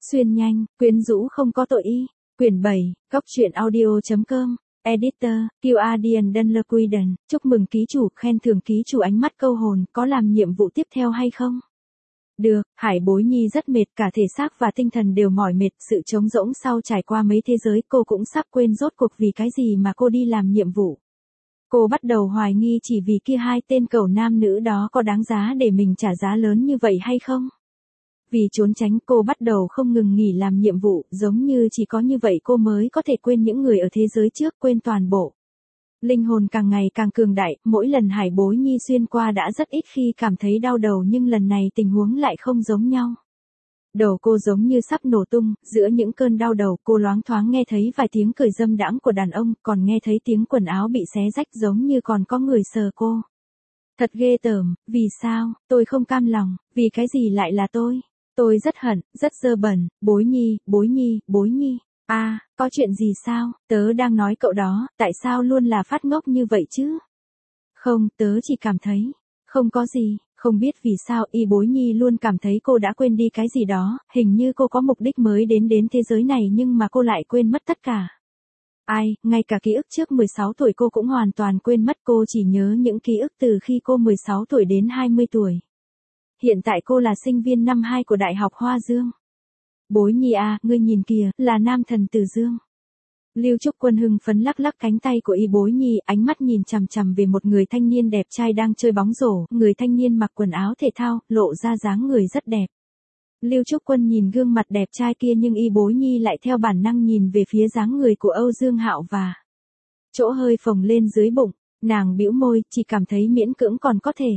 Xuyên nhanh, quyến rũ không có tội y. Quyển 7, Góc truyện audio.com. Editor, Kiadian Dunlequiden, chúc mừng ký chủ, khen thưởng ký chủ ánh mắt câu hồn, có làm nhiệm vụ tiếp theo hay không? Được, Hải Bối Nhi rất mệt, cả thể xác và tinh thần đều mỏi mệt, sự trống rỗng sau trải qua mấy thế giới, cô cũng sắp quên rốt cuộc vì cái gì mà cô đi làm nhiệm vụ. Cô bắt đầu hoài nghi chỉ vì kia hai tên cẩu nam nữ đó có đáng giá để mình trả giá lớn như vậy hay không? Vì trốn tránh cô bắt đầu không ngừng nghỉ làm nhiệm vụ, giống như chỉ có như vậy cô mới có thể quên những người ở thế giới trước, quên toàn bộ. Linh hồn càng ngày càng cường đại, mỗi lần Hải Bối Nhi xuyên qua đã rất ít khi cảm thấy đau đầu, nhưng lần này tình huống lại không giống nhau. Đầu cô giống như sắp nổ tung, giữa những cơn đau đầu cô loáng thoáng nghe thấy vài tiếng cười dâm đãng của đàn ông, còn nghe thấy tiếng quần áo bị xé rách giống như còn có người sờ cô. Thật ghê tởm, vì sao, tôi không cam lòng, vì cái gì lại là tôi? Tôi rất hận, rất dơ bẩn, Bối Nhi, Bối Nhi, Bối Nhi. À, có chuyện gì sao, tớ đang nói cậu đó, tại sao luôn là phát ngốc như vậy chứ? Không, tớ chỉ cảm thấy, không có gì, không biết vì sao y Bối Nhi luôn cảm thấy cô đã quên đi cái gì đó, hình như cô có mục đích mới đến thế giới này nhưng mà cô lại quên mất tất cả. Ai, ngay cả ký ức trước 16 tuổi cô cũng hoàn toàn quên mất, cô chỉ nhớ những ký ức từ khi cô 16 tuổi đến 20 tuổi. Hiện tại cô là sinh viên năm 2 của Đại học Hoa Dương. Bối Nhi à, ngươi nhìn kìa, là nam thần Từ Dương. Lưu Trúc Quân hưng phấn lắc lắc cánh tay của y Bối Nhi, ánh mắt nhìn chằm chằm về một người thanh niên đẹp trai đang chơi bóng rổ, người thanh niên mặc quần áo thể thao, lộ ra dáng người rất đẹp. Lưu Trúc Quân nhìn gương mặt đẹp trai kia nhưng y Bối Nhi lại theo bản năng nhìn về phía dáng người của Âu Dương Hạo và chỗ hơi phồng lên dưới bụng, nàng bĩu môi, chỉ cảm thấy miễn cưỡng còn có thể.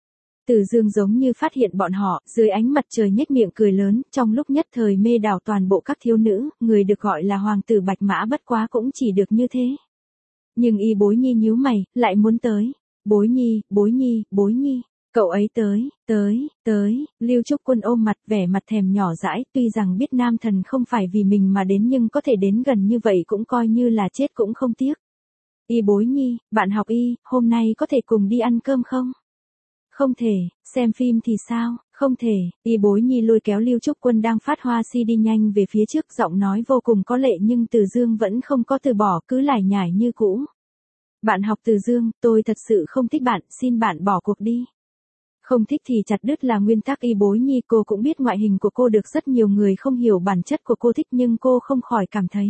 Từ Dương giống như phát hiện bọn họ, dưới ánh mặt trời nhếch miệng cười lớn, trong lúc nhất thời mê đảo toàn bộ các thiếu nữ, người được gọi là hoàng tử Bạch Mã bất quá cũng chỉ được như thế. Nhưng y Bối Nhi nhíu mày, lại muốn tới. Bối Nhi, Bối Nhi, Bối Nhi, cậu ấy tới, Lưu Trúc Quân ôm mặt, vẻ mặt thèm nhỏ dãi, tuy rằng biết nam thần không phải vì mình mà đến nhưng có thể đến gần như vậy cũng coi như là chết cũng không tiếc. Y Bối Nhi, bạn học y, hôm nay có thể cùng đi ăn cơm không? Không thể, xem phim thì sao, không thể, y Bối Nhi lôi kéo Lưu Trúc Quân đang phát hoa si đi nhanh về phía trước, giọng nói vô cùng có lệ nhưng Từ Dương vẫn không có từ bỏ, cứ lải nhải như cũ. Bạn học Từ Dương, tôi thật sự không thích bạn, xin bạn bỏ cuộc đi. Không thích thì chặt đứt là nguyên tắc y Bối Nhi, cô cũng biết ngoại hình của cô được rất nhiều người không hiểu bản chất của cô thích nhưng cô không khỏi cảm thấy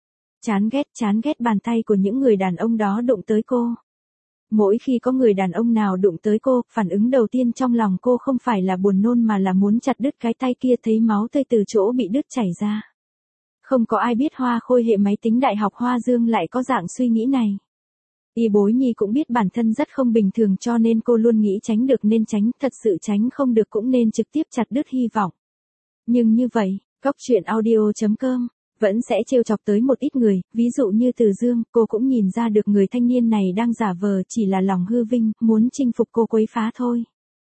chán ghét bàn tay của những người đàn ông đó đụng tới cô. Mỗi khi có người đàn ông nào đụng tới cô, phản ứng đầu tiên trong lòng cô không phải là buồn nôn mà là muốn chặt đứt cái tay kia, thấy máu tươi từ chỗ bị đứt chảy ra. Không có ai biết Hoa Khôi hệ máy tính Đại học Hoa Dương lại có dạng suy nghĩ này. Y Bối Nhi cũng biết bản thân rất không bình thường cho nên cô luôn nghĩ tránh được nên tránh, thật sự tránh không được cũng nên trực tiếp chặt đứt hy vọng. Nhưng như vậy, Góc truyện audio.com vẫn sẽ trêu chọc tới một ít người, ví dụ như Từ Dương, cô cũng nhìn ra được người thanh niên này đang giả vờ chỉ là lòng hư vinh, muốn chinh phục cô quấy phá thôi.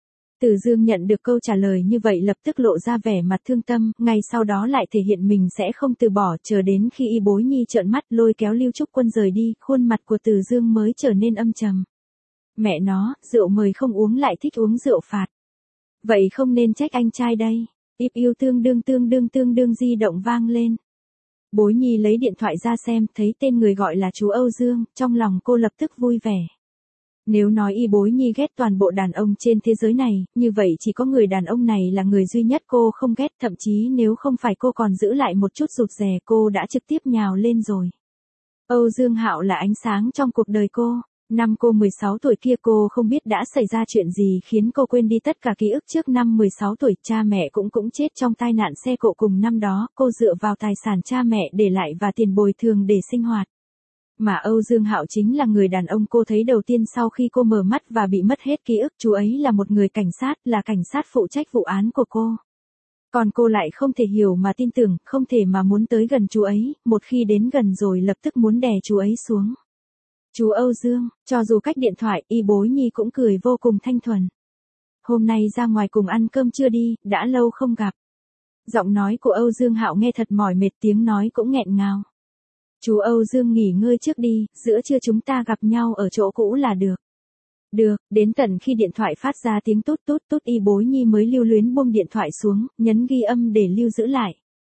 Từ Dương nhận được câu trả lời như vậy lập tức lộ ra vẻ mặt thương tâm, ngay sau đó lại thể hiện mình sẽ không từ bỏ, chờ đến khi y Bối Nhi trợn mắt lôi kéo Lưu Trúc Quân rời đi, khuôn mặt của Từ Dương mới trở nên âm trầm. Mẹ nó, rượu mời không uống lại thích uống rượu phạt. Vậy không nên trách anh trai đây. Íp yêu tương đương di động vang lên. Bối Nhi lấy điện thoại ra xem, thấy tên người gọi là chú Âu Dương, trong lòng cô lập tức vui vẻ. Nếu nói y Bối Nhi ghét toàn bộ đàn ông trên thế giới này, như vậy chỉ có người đàn ông này là người duy nhất cô không ghét, thậm chí nếu không phải cô còn giữ lại một chút rụt rè cô đã trực tiếp nhào lên rồi. Âu Dương Hạo là ánh sáng trong cuộc đời cô. Năm cô 16 tuổi kia cô không biết đã xảy ra chuyện gì khiến cô quên đi tất cả ký ức trước năm 16 tuổi, cha mẹ cũng chết trong tai nạn xe cộ cùng năm đó, cô dựa vào tài sản cha mẹ để lại và tiền bồi thường để sinh hoạt. Mà Âu Dương Hạo chính là người đàn ông cô thấy đầu tiên sau khi cô mở mắt và bị mất hết ký ức, chú ấy là một người cảnh sát, là cảnh sát phụ trách vụ án của cô. Còn cô lại không thể hiểu mà tin tưởng, không thể mà muốn tới gần chú ấy, một khi đến gần rồi lập tức muốn đè chú ấy xuống. Chú Âu Dương, cho dù cách điện thoại, y Bối Nhi cũng cười vô cùng thanh thuần. Hôm nay ra ngoài cùng ăn cơm chưa đi, đã lâu không gặp. Giọng nói của Âu Dương Hạo nghe thật mỏi mệt, tiếng nói cũng nghẹn ngào. Chú Âu Dương nghỉ ngơi trước đi, giữa trưa chúng ta gặp nhau ở chỗ cũ là được. Được, đến tận khi điện thoại phát ra tiếng tút tút tút y Bối Nhi mới lưu luyến buông điện thoại xuống, nhấn ghi âm để lưu giữ lại.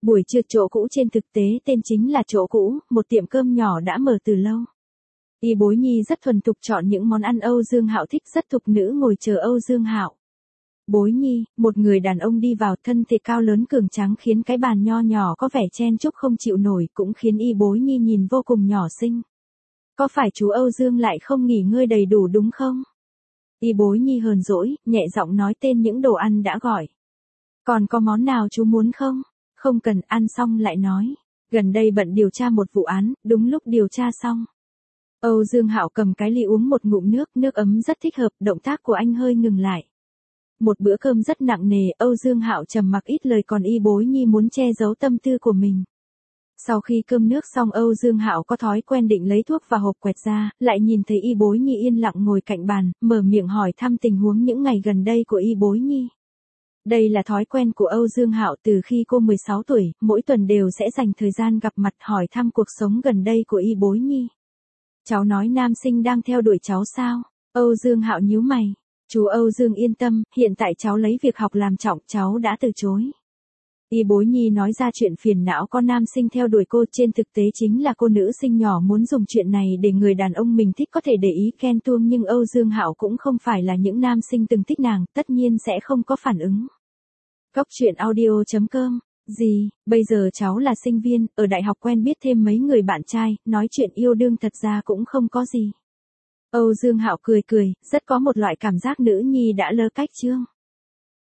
Buổi trưa chỗ cũ trên thực tế tên chính là chỗ cũ, một tiệm cơm nhỏ đã mở từ lâu. Y Bối Nhi rất thuần thục chọn những món ăn Âu Dương Hạo thích, rất thục nữ ngồi chờ Âu Dương Hạo. Bối Nhi, một người đàn ông đi vào, thân thể cao lớn cường tráng khiến cái bàn nho nhỏ có vẻ chen chúc không chịu nổi, cũng khiến Y Bối Nhi nhìn vô cùng nhỏ xinh. Có phải chú Âu Dương lại không nghỉ ngơi đầy đủ đúng không? Y Bối Nhi hờn dỗi, nhẹ giọng nói tên những đồ ăn đã gọi. Còn có món nào chú muốn không? Không cần, ăn xong lại nói. Gần đây bận điều tra một vụ án, đúng lúc điều tra xong. Âu Dương Hạo cầm cái ly uống một ngụm nước, nước ấm rất thích hợp, động tác của anh hơi ngừng lại. Một bữa cơm rất nặng nề, Âu Dương Hạo trầm mặc ít lời, còn Y Bối Nhi muốn che giấu tâm tư của mình. Sau khi cơm nước xong, Âu Dương Hạo có thói quen định lấy thuốc và hộp quẹt ra, lại nhìn thấy Y Bối Nhi yên lặng ngồi cạnh bàn, mở miệng hỏi thăm tình huống những ngày gần đây của Y Bối Nhi. Đây là thói quen của Âu Dương Hạo từ khi cô 16 tuổi, mỗi tuần đều sẽ dành thời gian gặp mặt hỏi thăm cuộc sống gần đây của Y Bối Nhi. Cháu nói nam sinh đang theo đuổi cháu sao? Âu Dương Hạo nhíu mày. Chú Âu Dương yên tâm, hiện tại cháu lấy việc học làm trọng, cháu đã từ chối. Y Bối Nhi nói ra chuyện phiền não có nam sinh theo đuổi cô, trên thực tế chính là cô nữ sinh nhỏ muốn dùng chuyện này để người đàn ông mình thích có thể để ý ghen tuông, nhưng Âu Dương Hạo cũng không phải là những nam sinh từng thích nàng, tất nhiên sẽ không có phản ứng. Góc truyện audio.com. Gì, bây giờ cháu là sinh viên, ở đại học quen biết thêm mấy người bạn trai, nói chuyện yêu đương thật ra cũng không có gì. Âu Dương Hạo cười cười, rất có một loại cảm giác nữ nhi đã lơ cách chương.